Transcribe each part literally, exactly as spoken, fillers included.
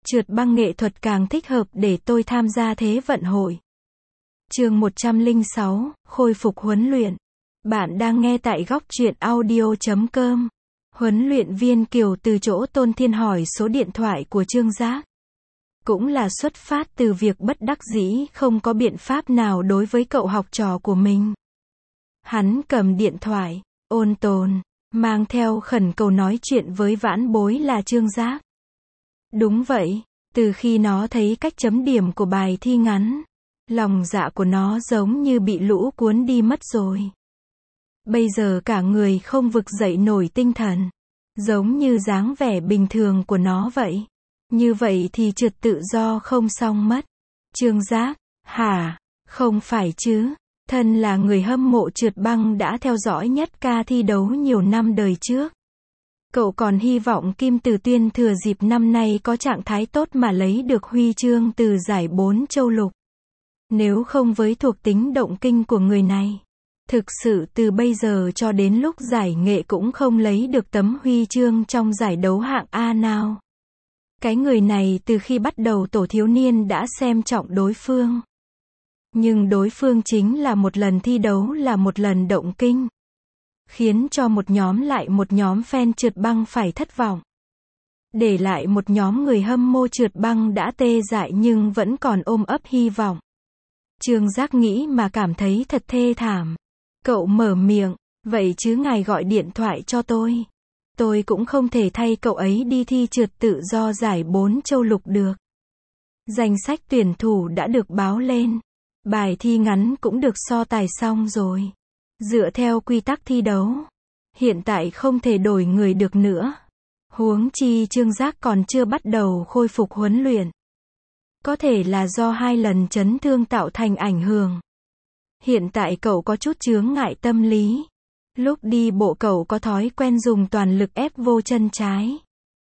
Trượt băng nghệ thuật càng thích hợp để tôi tham gia Thế vận hội. Chương một trăm lẻ sáu, khôi phục huấn luyện. Bạn đang nghe tại góc truyện audio chấm com. Huấn luyện viên Kiều từ chỗ Tôn Thiên hỏi số điện thoại của Trương Giác. Cũng là xuất phát từ việc bất đắc dĩ không có biện pháp nào đối với cậu học trò của mình. Hắn cầm điện thoại, ôn tồn, mang theo khẩn cầu nói chuyện với vãn bối là Trương Giác. Đúng vậy, từ khi nó thấy cách chấm điểm của bài thi ngắn, lòng dạ của nó giống như bị lũ cuốn đi mất rồi. Bây giờ cả người không vực dậy nổi tinh thần, giống như dáng vẻ bình thường của nó vậy. Như vậy thì trượt tự do không xong mất. Trương Giác, hả? Không phải chứ. Thân là người hâm mộ trượt băng đã theo dõi nhất ca thi đấu nhiều năm đời trước. Cậu còn hy vọng Kim Từ Tuyên thừa dịp năm nay có trạng thái tốt mà lấy được huy chương từ giải bốn châu lục. Nếu không với thuộc tính động kinh của người này, thực sự từ bây giờ cho đến lúc giải nghệ cũng không lấy được tấm huy chương trong giải đấu hạng A nào. Cái người này từ khi bắt đầu tổ thiếu niên đã xem trọng đối phương. Nhưng đối phương chính là một lần thi đấu là một lần động kinh. Khiến cho một nhóm lại một nhóm fan trượt băng phải thất vọng. Để lại một nhóm người hâm mộ trượt băng đã tê dại nhưng vẫn còn ôm ấp hy vọng. Trương Giác nghĩ mà cảm thấy thật thê thảm. Cậu mở miệng, vậy chứ ngài gọi điện thoại cho tôi. Tôi cũng không thể thay cậu ấy đi thi trượt tự do giải bốn châu lục được. Danh sách tuyển thủ đã được báo lên. Bài thi ngắn cũng được so tài xong rồi. Dựa theo quy tắc thi đấu, hiện tại không thể đổi người được nữa. Huống chi Trương Giác còn chưa bắt đầu khôi phục huấn luyện. Có thể là do hai lần chấn thương tạo thành ảnh hưởng. Hiện tại cậu có chút chướng ngại tâm lý. Lúc đi bộ cậu có thói quen dùng toàn lực ép vô chân trái.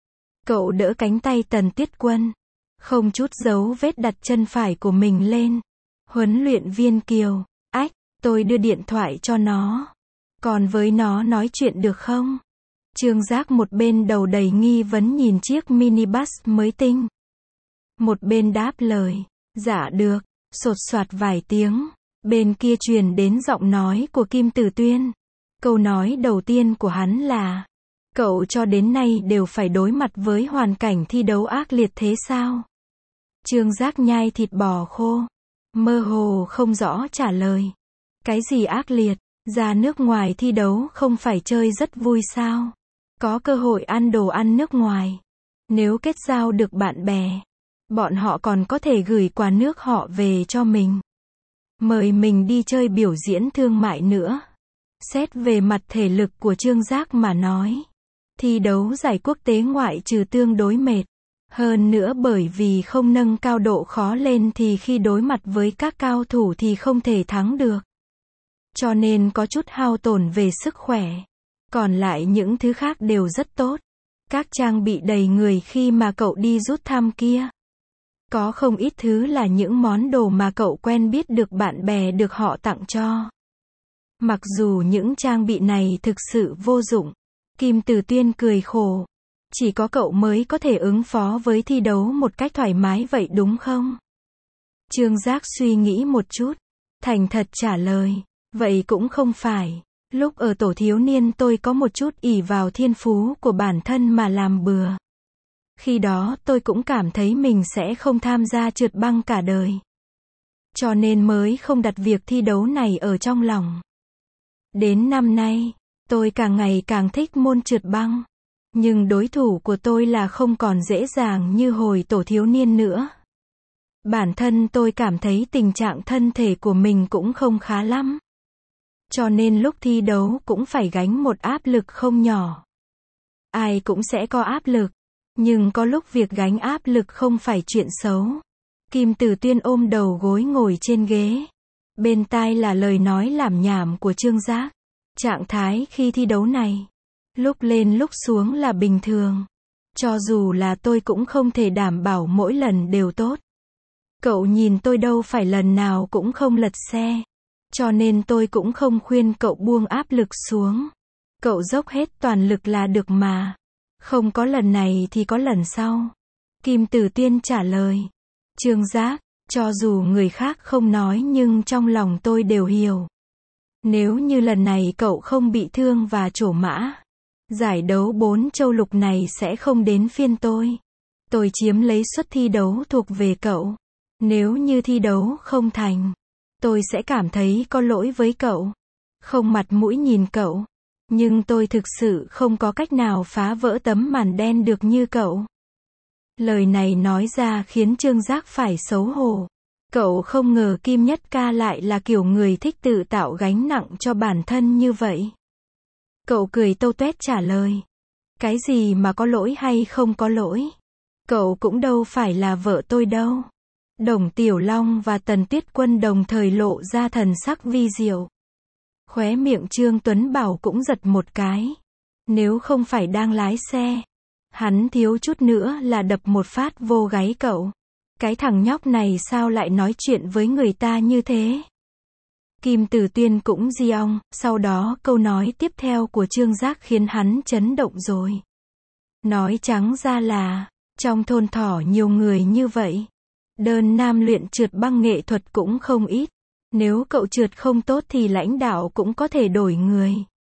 Cậu đỡ cánh tay Tần Tiết Quân, không chút dấu vết đặt chân phải của mình lên. Huấn luyện viên Kiều, ách, tôi đưa điện thoại cho nó. Còn với nó nói chuyện được không? Trương Giác một bên đầu đầy nghi vấn nhìn chiếc minibus mới tinh. Một bên đáp lời, dạ được, sột soạt vài tiếng. Bên kia truyền đến giọng nói của Kim Từ Tuyên. Câu nói đầu tiên của hắn là, cậu cho đến nay đều phải đối mặt với hoàn cảnh thi đấu ác liệt thế sao? Trương Giác nhai thịt bò khô, mơ hồ không rõ trả lời. Cái gì ác liệt? Ra nước ngoài thi đấu không phải chơi rất vui sao? Có cơ hội ăn đồ ăn nước ngoài. Nếu kết giao được bạn bè, bọn họ còn có thể gửi quà nước họ về cho mình. Mời mình đi chơi biểu diễn thương mại nữa. Xét về mặt thể lực của Trương Giác mà nói, thi đấu giải quốc tế ngoại trừ tương đối mệt. Hơn nữa bởi vì không nâng cao độ khó lên thì khi đối mặt với các cao thủ thì không thể thắng được. Cho nên có chút hao tổn về sức khỏe. Còn lại những thứ khác đều rất tốt. Các trang bị đầy người khi mà cậu đi rút thăm kia. Có không ít thứ là những món đồ mà cậu quen biết được bạn bè được họ tặng cho. Mặc dù những trang bị này thực sự vô dụng. Kim Từ Tuyên cười khổ. Chỉ có cậu mới có thể ứng phó với thi đấu một cách thoải mái vậy đúng không? Trương Giác suy nghĩ một chút. Thành thật trả lời. Vậy cũng không phải. Lúc ở tổ thiếu niên tôi có một chút ỷ vào thiên phú của bản thân mà làm bừa. Khi đó tôi cũng cảm thấy mình sẽ không tham gia trượt băng cả đời. Cho nên mới không đặt việc thi đấu này ở trong lòng. Đến năm nay, tôi càng ngày càng thích môn trượt băng. Nhưng đối thủ của tôi là không còn dễ dàng như hồi tổ thiếu niên nữa. Bản thân tôi cảm thấy tình trạng thân thể của mình cũng không khá lắm. Cho nên lúc thi đấu cũng phải gánh một áp lực không nhỏ. Ai cũng sẽ có áp lực. Nhưng có lúc việc gánh áp lực không phải chuyện xấu. Kim Từ Tuyên ôm đầu gối ngồi trên ghế. Bên tai là lời nói lảm nhảm của Trương Giác. Trạng thái khi thi đấu này, lúc lên lúc xuống là bình thường. Cho dù là tôi cũng không thể đảm bảo mỗi lần đều tốt. Cậu nhìn tôi đâu phải lần nào cũng không lật xe. Cho nên tôi cũng không khuyên cậu buông áp lực xuống. Cậu dốc hết toàn lực là được mà. Không có lần này thì có lần sau. Kim Tử Tuyên trả lời. Trương Giác, cho dù người khác không nói nhưng trong lòng tôi đều hiểu. Nếu như lần này cậu không bị thương và trổ mã, giải đấu bốn châu lục này sẽ không đến phiên tôi. Tôi chiếm lấy suất thi đấu thuộc về cậu. Nếu như thi đấu không thành, tôi sẽ cảm thấy có lỗi với cậu. Không mặt mũi nhìn cậu. Nhưng tôi thực sự không có cách nào phá vỡ tấm màn đen được như cậu. Lời này nói ra khiến Trương Giác phải xấu hổ. Cậu không ngờ Kim Nhất Ca lại là kiểu người thích tự tạo gánh nặng cho bản thân như vậy. Cậu cười tâu tuét trả lời. Cái gì mà có lỗi hay không có lỗi? Cậu cũng đâu phải là vợ tôi đâu. Đồng Tiểu Long và Tần Tuyết Quân đồng thời lộ ra thần sắc vi diệu. Khóe miệng Trương Tuấn Bảo cũng giật một cái. Nếu không phải đang lái xe, hắn thiếu chút nữa là đập một phát vô gáy cậu. Cái thằng nhóc này sao lại nói chuyện với người ta như thế? Kim Tử Tuyên cũng di ong, sau đó câu nói tiếp theo của Trương Giác khiến hắn chấn động rồi. Nói trắng ra là, trong thôn Thỏ nhiều người như vậy. Đơn nam luyện trượt băng nghệ thuật cũng không ít. Nếu cậu trượt không tốt thì lãnh đạo cũng có thể đổi người.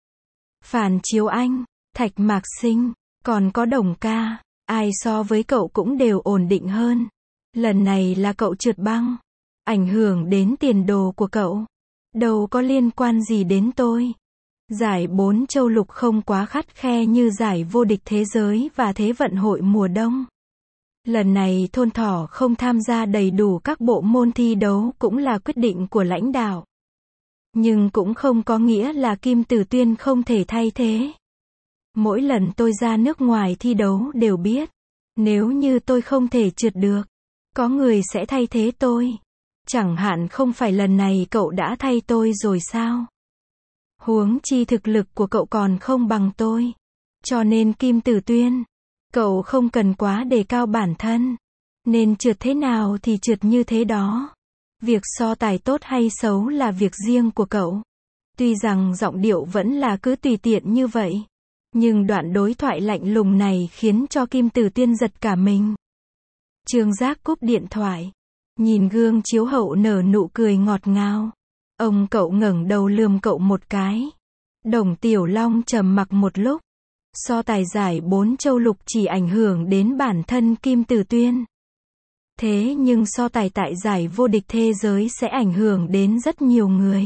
Phàn Chiếu Anh, Thạch Mạc Sinh, còn có Đồng Ca, ai so với cậu cũng đều ổn định hơn. Lần này là cậu trượt băng, ảnh hưởng đến tiền đồ của cậu. Đâu có liên quan gì đến tôi. Giải bốn châu lục không quá khắt khe như giải vô địch thế giới và thế vận hội mùa đông. Lần này thôn Thỏ không tham gia đầy đủ các bộ môn thi đấu cũng là quyết định của lãnh đạo. Nhưng cũng không có nghĩa là Kim Tử Tuyên không thể thay thế. Mỗi lần tôi ra nước ngoài thi đấu đều biết. Nếu như tôi không thể trượt được, có người sẽ thay thế tôi. Chẳng hạn không phải lần này cậu đã thay tôi rồi sao? Huống chi thực lực của cậu còn không bằng tôi. Cho nên Kim Tử Tuyên, cậu không cần quá đề cao bản thân. Nên trượt thế nào thì trượt như thế đó. Việc so tài tốt hay xấu là việc riêng của cậu. Tuy rằng giọng điệu vẫn là cứ tùy tiện như vậy. Nhưng đoạn đối thoại lạnh lùng này khiến cho Kim Tử Tuyên giật cả mình. Trương Giác cúp điện thoại. Nhìn gương chiếu hậu nở nụ cười ngọt ngào. Ông cậu ngẩng đầu lườm cậu một cái. Đồng Tiểu Long trầm mặc một lúc. So tài giải bốn châu lục chỉ ảnh hưởng đến bản thân Kim Tử Tuyên. Thế nhưng so tài tại giải vô địch thế giới sẽ ảnh hưởng đến rất nhiều người.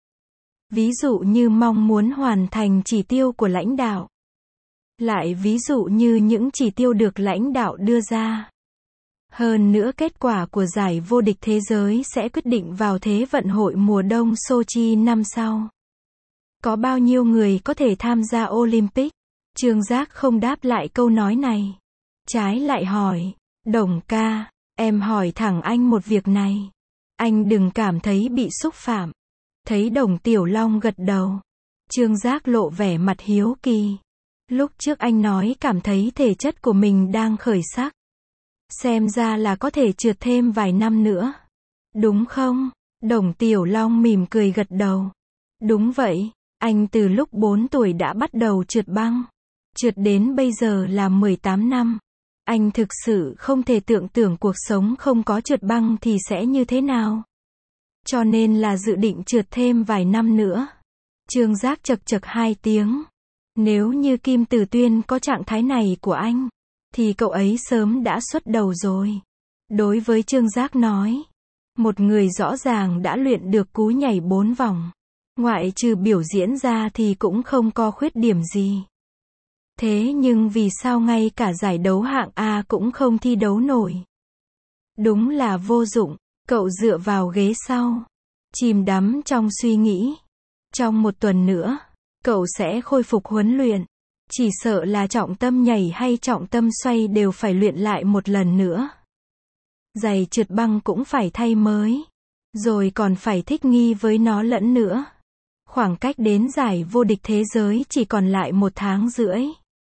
Ví dụ như mong muốn hoàn thành chỉ tiêu của lãnh đạo. Lại ví dụ như những chỉ tiêu được lãnh đạo đưa ra. Hơn nữa kết quả của giải vô địch thế giới sẽ quyết định vào thế vận hội mùa đông Sochi năm sau. Có bao nhiêu người có thể tham gia Olympic? Trương Giác không đáp lại câu nói này. Trái lại hỏi, Đồng ca, em hỏi thẳng anh một việc này. Anh đừng cảm thấy bị xúc phạm. Thấy Đồng Tiểu Long gật đầu. Trương Giác lộ vẻ mặt hiếu kỳ. Lúc trước anh nói cảm thấy thể chất của mình đang khởi sắc. Xem ra là có thể trượt thêm vài năm nữa. Đúng không? Đồng Tiểu Long mỉm cười gật đầu. Đúng vậy, anh từ lúc bốn tuổi đã bắt đầu trượt băng. Trượt đến bây giờ là mười tám năm. Anh thực sự không thể tưởng tượng cuộc sống không có trượt băng thì sẽ như thế nào. Cho nên là dự định trượt thêm vài năm nữa. Trương Giác chật chật hai tiếng. Nếu như Kim Tử Tuyên có trạng thái này của anh, thì cậu ấy sớm đã xuất đầu rồi. Đối với Trương Giác nói, một người rõ ràng đã luyện được cú nhảy bốn vòng. Ngoại trừ biểu diễn ra thì cũng không có khuyết điểm gì. Thế nhưng vì sao ngay cả giải đấu hạng A cũng không thi đấu nổi? Đúng là vô dụng. Cậu dựa vào ghế sau, chìm đắm trong suy nghĩ. Trong một tuần nữa, cậu sẽ khôi phục huấn luyện. Chỉ sợ là trọng tâm nhảy hay trọng tâm xoay đều phải luyện lại một lần nữa. Giày trượt băng cũng phải thay mới. Rồi còn phải thích nghi với nó lẫn nữa. Khoảng cách đến giải vô địch thế giới chỉ còn lại một tháng rưỡi.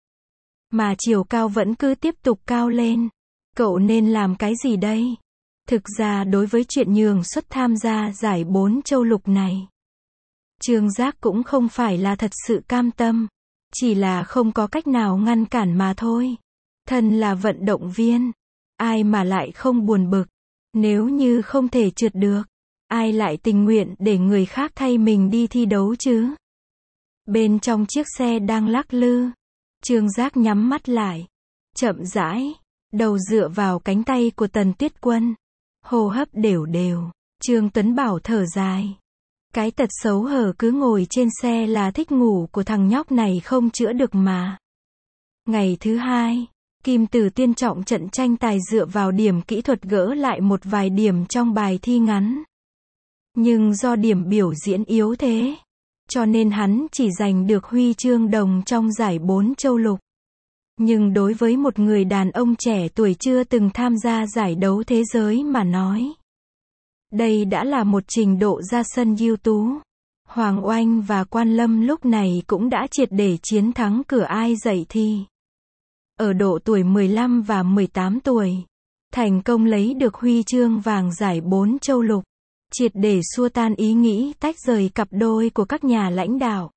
Mà chiều cao vẫn cứ tiếp tục cao lên. Cậu nên làm cái gì đây? Thực ra đối với chuyện nhường suất tham gia giải bốn châu lục này, Trương Giác cũng không phải là thật sự cam tâm. Chỉ là không có cách nào ngăn cản mà thôi. Thân là vận động viên, ai mà lại không buồn bực. Nếu như không thể trượt được, ai lại tình nguyện để người khác thay mình đi thi đấu chứ? Bên trong chiếc xe đang lắc lư, Trương Giác nhắm mắt lại, chậm rãi, đầu dựa vào cánh tay của Tần Tuyết Quân, hô hấp đều đều. Trương Tuấn Bảo thở dài. Cái tật xấu hở cứ ngồi trên xe là thích ngủ của thằng nhóc này không chữa được mà. Ngày thứ hai, Kim Tử Tiên trọng trận tranh tài dựa vào điểm kỹ thuật gỡ lại một vài điểm trong bài thi ngắn. Nhưng do điểm biểu diễn yếu thế, cho nên hắn chỉ giành được huy chương đồng trong giải bốn châu lục. Nhưng đối với một người đàn ông trẻ tuổi chưa từng tham gia giải đấu thế giới mà nói, đây đã là một trình độ ra sân ưu tú. Hoàng Oanh và Quan Lâm lúc này cũng đã triệt để chiến thắng cửa ai dạy thi. Ở độ tuổi mười lăm và mười tám tuổi, thành công lấy được huy chương vàng giải bốn châu lục, triệt để xua tan ý nghĩ tách rời cặp đôi của các nhà lãnh đạo.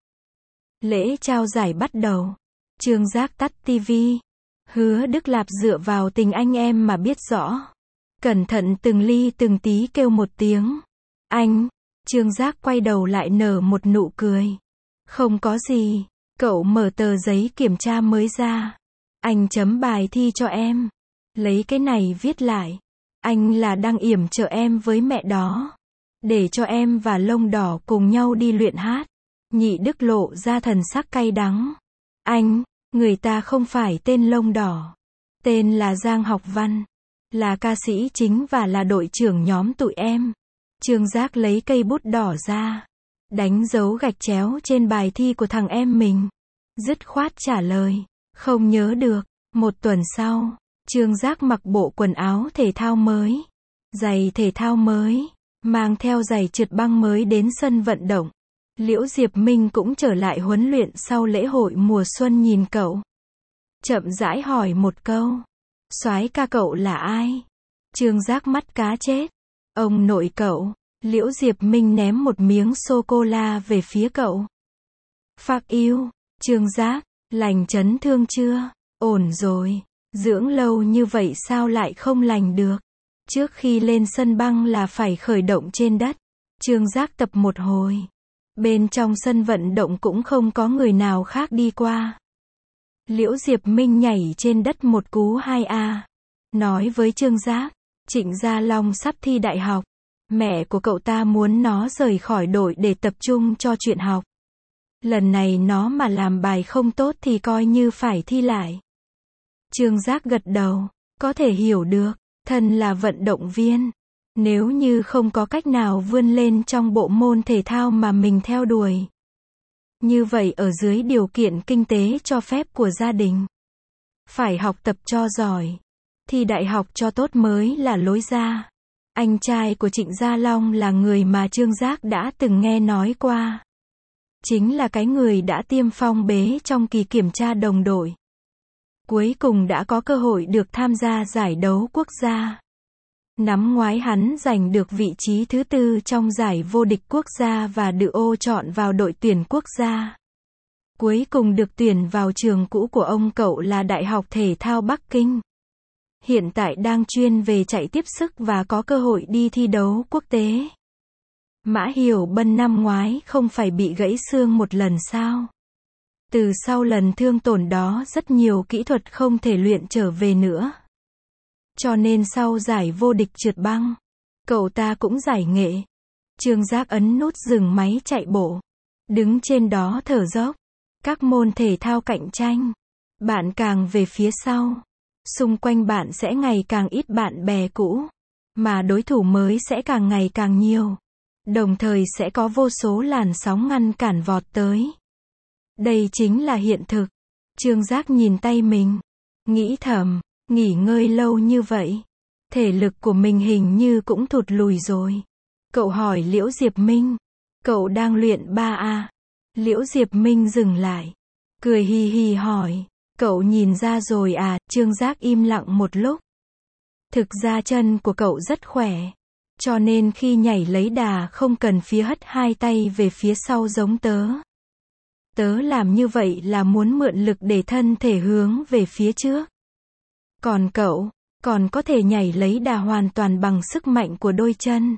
Lễ trao giải bắt đầu. Trương Giác tắt tivi. Hứa Đức Lạp dựa vào tình anh em mà biết rõ. Cẩn thận từng ly từng tí kêu một tiếng. Anh. Trương Giác quay đầu lại nở một nụ cười. Không có gì. Cậu mở tờ giấy kiểm tra mới ra. Anh chấm bài thi cho em. Lấy cái này viết lại. Anh là đang yểm trợ em với mẹ đó. Để cho em và Lông Đỏ cùng nhau đi luyện hát. Nhị Đức lộ ra thần sắc cay đắng. Anh, người ta không phải tên Lông Đỏ. Tên là Giang Học Văn. Là ca sĩ chính và là đội trưởng nhóm tụi em. Trương Giác lấy cây bút đỏ ra. Đánh dấu gạch chéo trên bài thi của thằng em mình. Dứt khoát trả lời. Không nhớ được. Một tuần sau, Trương Giác mặc bộ quần áo thể thao mới. Giày thể thao mới. Mang theo giày trượt băng mới đến sân vận động. Liễu Diệp Minh cũng trở lại huấn luyện sau lễ hội mùa xuân nhìn cậu. Chậm rãi hỏi một câu. Soái ca cậu là ai? Trương Giác mắt cá chết. Ông nội cậu. Liễu Diệp Minh ném một miếng sô-cô-la về phía cậu. Phác yêu. Trương Giác, lành chấn thương chưa? Ổn rồi. Dưỡng lâu như vậy sao lại không lành được? Trước khi lên sân băng là phải khởi động trên đất. Trương Giác tập một hồi. Bên trong sân vận động cũng không có người nào khác đi qua. Liễu Diệp Minh nhảy trên đất một cú hai a. Nói với Trương Giác, Trịnh Gia Long sắp thi đại học. Mẹ của cậu ta muốn nó rời khỏi đội để tập trung cho chuyện học. Lần này nó mà làm bài không tốt thì coi như phải thi lại. Trương Giác gật đầu, có thể hiểu được, thân là vận động viên. Nếu như không có cách nào vươn lên trong bộ môn thể thao mà mình theo đuổi. Như vậy ở dưới điều kiện kinh tế cho phép của gia đình. Phải học tập cho giỏi. Thi đại học cho tốt mới là lối ra. Anh trai của Trịnh Gia Long là người mà Trương Giác đã từng nghe nói qua. Chính là cái người đã tiêm phong bế trong kỳ kiểm tra đồng đội. Cuối cùng đã có cơ hội được tham gia giải đấu quốc gia. Năm ngoái hắn giành được vị trí thứ tư trong giải vô địch quốc gia và được ô chọn vào đội tuyển quốc gia. Cuối cùng được tuyển vào trường cũ của ông cậu là Đại học Thể thao Bắc Kinh. Hiện tại đang chuyên về chạy tiếp sức và có cơ hội đi thi đấu quốc tế. Mã Hiểu Bân năm ngoái không phải bị gãy xương một lần sao? Từ sau lần thương tổn đó rất nhiều kỹ thuật không thể luyện trở về nữa. Cho nên sau giải vô địch trượt băng, cậu ta cũng giải nghệ. Trương Giác ấn nút dừng máy chạy bộ. Đứng trên đó thở dốc. Các môn thể thao cạnh tranh. Bạn càng về phía sau. Xung quanh bạn sẽ ngày càng ít bạn bè cũ. Mà đối thủ mới sẽ càng ngày càng nhiều. Đồng thời sẽ có vô số làn sóng ngăn cản vọt tới. Đây chính là hiện thực. Trương Giác nhìn tay mình. Nghĩ thầm. Nghỉ ngơi lâu như vậy. Thể lực của mình hình như cũng thụt lùi rồi. Cậu hỏi Liễu Diệp Minh. Cậu đang luyện ba a. Liễu Diệp Minh dừng lại. Cười hì hì hỏi. Cậu nhìn ra rồi à? Trương Giác im lặng một lúc. Thực ra chân của cậu rất khỏe. Cho nên khi nhảy lấy đà không cần phía hất hai tay về phía sau giống tớ. Tớ làm như vậy là muốn mượn lực để thân thể hướng về phía trước. Còn cậu, còn có thể nhảy lấy đà hoàn toàn bằng sức mạnh của đôi chân.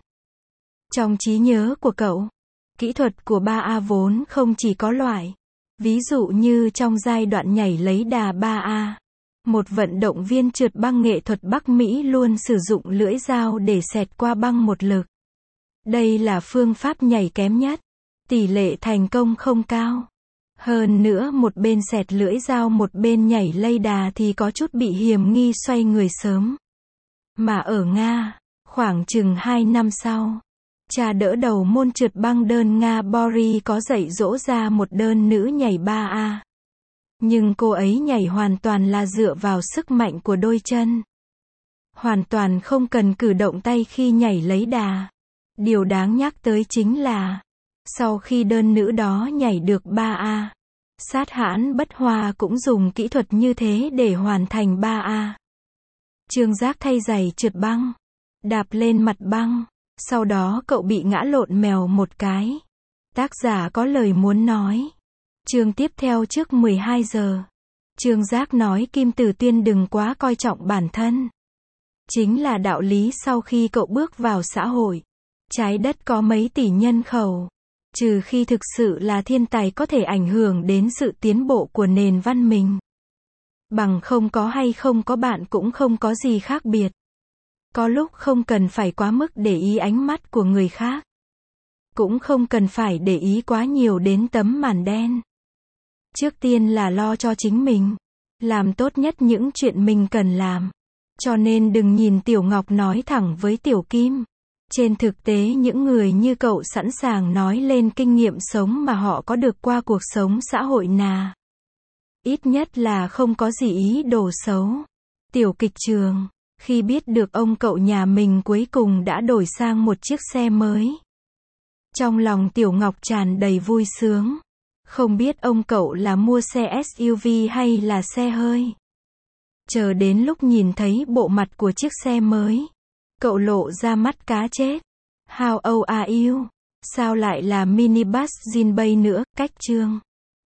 Trong trí nhớ của cậu, kỹ thuật của ba A vốn không chỉ có loại. Ví dụ như trong giai đoạn nhảy lấy đà ba A, một vận động viên trượt băng nghệ thuật Bắc Mỹ luôn sử dụng lưỡi dao để xẹt qua băng một lực. Đây là phương pháp nhảy kém nhất. Tỷ lệ thành công không cao. Hơn nữa một bên xẹt lưỡi dao một bên nhảy lây đà thì có chút bị hiềm nghi xoay người sớm. Mà ở Nga, khoảng chừng hai năm sau, cha đỡ đầu môn trượt băng đơn Nga Boris có dạy dỗ ra một đơn nữ nhảy ba A. Nhưng cô ấy nhảy hoàn toàn là dựa vào sức mạnh của đôi chân. Hoàn toàn không cần cử động tay khi nhảy lấy đà. Điều đáng nhắc tới chính là, sau khi đơn nữ đó nhảy được ba A, sát hãn Bất Hoa cũng dùng kỹ thuật như thế để hoàn thành ba A. Trương Giác thay giày trượt băng, đạp lên mặt băng, sau đó cậu bị ngã lộn mèo một cái. Tác giả có lời muốn nói. Chương tiếp theo trước mười hai giờ. Trương Giác nói Kim Tử Tuyên đừng quá coi trọng bản thân. Chính là đạo lý sau khi cậu bước vào xã hội. Trái đất có mấy tỷ nhân khẩu. Trừ khi thực sự là thiên tài có thể ảnh hưởng đến sự tiến bộ của nền văn minh. Bằng không có hay không có bạn cũng không có gì khác biệt. Có lúc không cần phải quá mức để ý ánh mắt của người khác. Cũng không cần phải để ý quá nhiều đến tấm màn đen. Trước tiên là lo cho chính mình. Làm tốt nhất những chuyện mình cần làm. Cho nên đừng nhìn Tiểu Ngọc nói thẳng với Tiểu Kim. Trên thực tế những người như cậu sẵn sàng nói lên kinh nghiệm sống mà họ có được qua cuộc sống xã hội nà. Ít nhất là không có gì ý đồ xấu. Tiểu Kịch Trường, khi biết được ông cậu nhà mình cuối cùng đã đổi sang một chiếc xe mới. Trong lòng Tiểu Ngọc tràn đầy vui sướng. Không biết ông cậu là mua xe ét u vê hay là xe hơi. Chờ đến lúc nhìn thấy bộ mặt của chiếc xe mới, cậu lộ ra mắt cá chết. How old are you? Sao lại là minibus Jinbei nữa? Cách chương